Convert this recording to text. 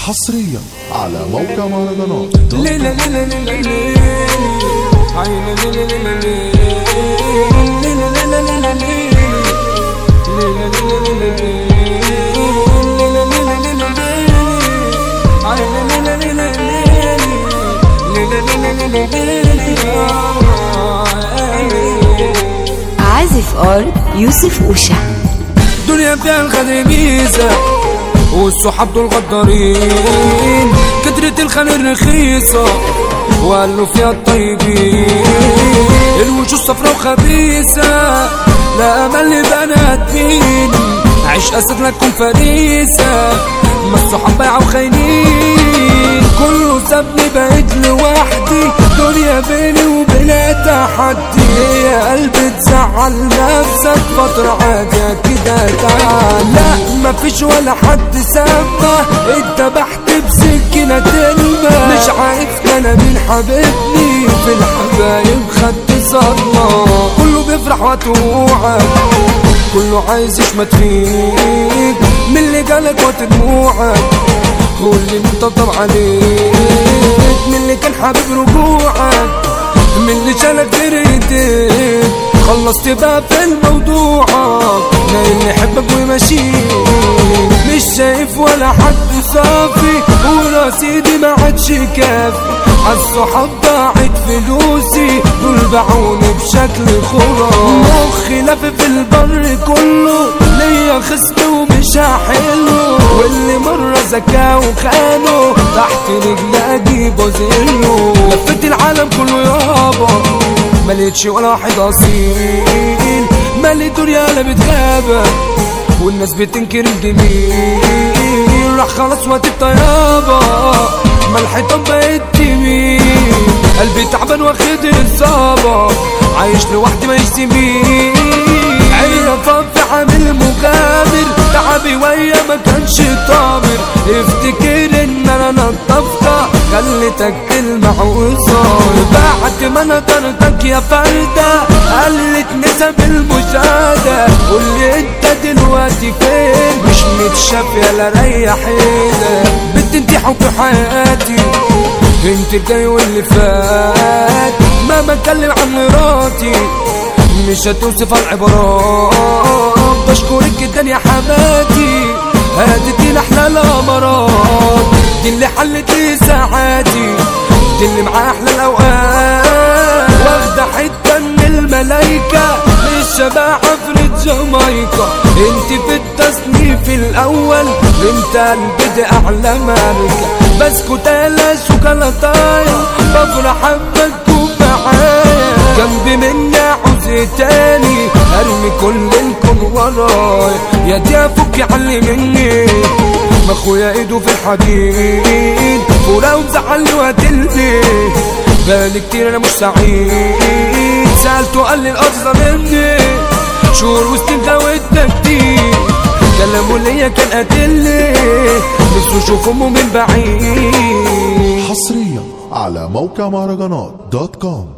حصريا على موقع مهرجانات. عازف ار يوسف اوشا. دنيا فيها الخدر ميزة والصحاب دول غدارين، كترة الخير رخيصة وقالوا فيها الطيبين، الوجوه صفرا وخبيثة لا امل لبنات مين، عيش اسد لكم فريسة ما الصحاب بايعوا خاينين، كله سابني بقيت لوحدي، دنيا بيني وبينها تحدي، يا قلبي تزعل نفسك فترة عادية كده تعال، لا مفيش ولا حد سابنا اتذبحت بسكينة تلمة، مش عارف انا مين حبيبني في الحبايب خدت صدمة، كله بيفرح وتوعك كله عايز يشمت فيك من اللي جالك ودموعك، واللي مطبطب عليك من اللي كان حبيب رجوعك، من اللي شالك جريتك خلصت بقى في الموضوع، نايم يحبك ويمشيك مش شايف ولا حد صافي، ورصيدي ما عادش كافي، عالصحاب ضاعت فلوسي دول باعوني بشكل خرافي، مخي لف في البر كله ليا خصم ومش هحله، واللي مرة زكاه وخانه تحت رجلي اجيبه زيه، لفيت العالم كله يابا ملقتش ولا واحد اصيل، مالي دنيا لا بتغابة والناس بتنكر الجميل، راح خلاص وقت الطيابة ملحتهم بقيت تميل، قلبي تعبان واخد الصابة عايش لوحدي ما يشتميل، عيني في عامل مغامر تعبي ويا ما كانش طامر، افتكر ان انا نضفتها خليتك تلمع وصار، بعد ما نطرتك يا فردة قلت نسب المشاهدة، قولي انت دلوقتي فين مش متشاف يلا ريح ايدك، بنت انتي حب حياتي انت الجاي واللي فات، ما بتكلم عن مراتي مش هتوصف العبارات، بشكرك جدا يا حماتي هديتي لأحلى الأمارات، دي اللي حلت لي ساعاتي، دي اللي معاه أحلى الأوقات، واخدة حتة من الملايكة مش شبه عفرة جامايكا، انت في التصنيف الأول انت قلبي دي أعلى ماركة، بسكوت على شوكولاتاية بفرح حبك تكون معايا، جنبي مني عاوز تاني ارمي كل الكون ورايا، يا دي افك علي مني ما اخويا ايده في الحديد، ولو مزعلني وقتلني بالي كتير انا مش سعيد، سألته قال لي الافضل مني شهور وسنين جاوبنا كتير، كلامه ليا كان قاتلني نفسه اشوف امه من بعيد. حصريا على موقع مهرجانات .com.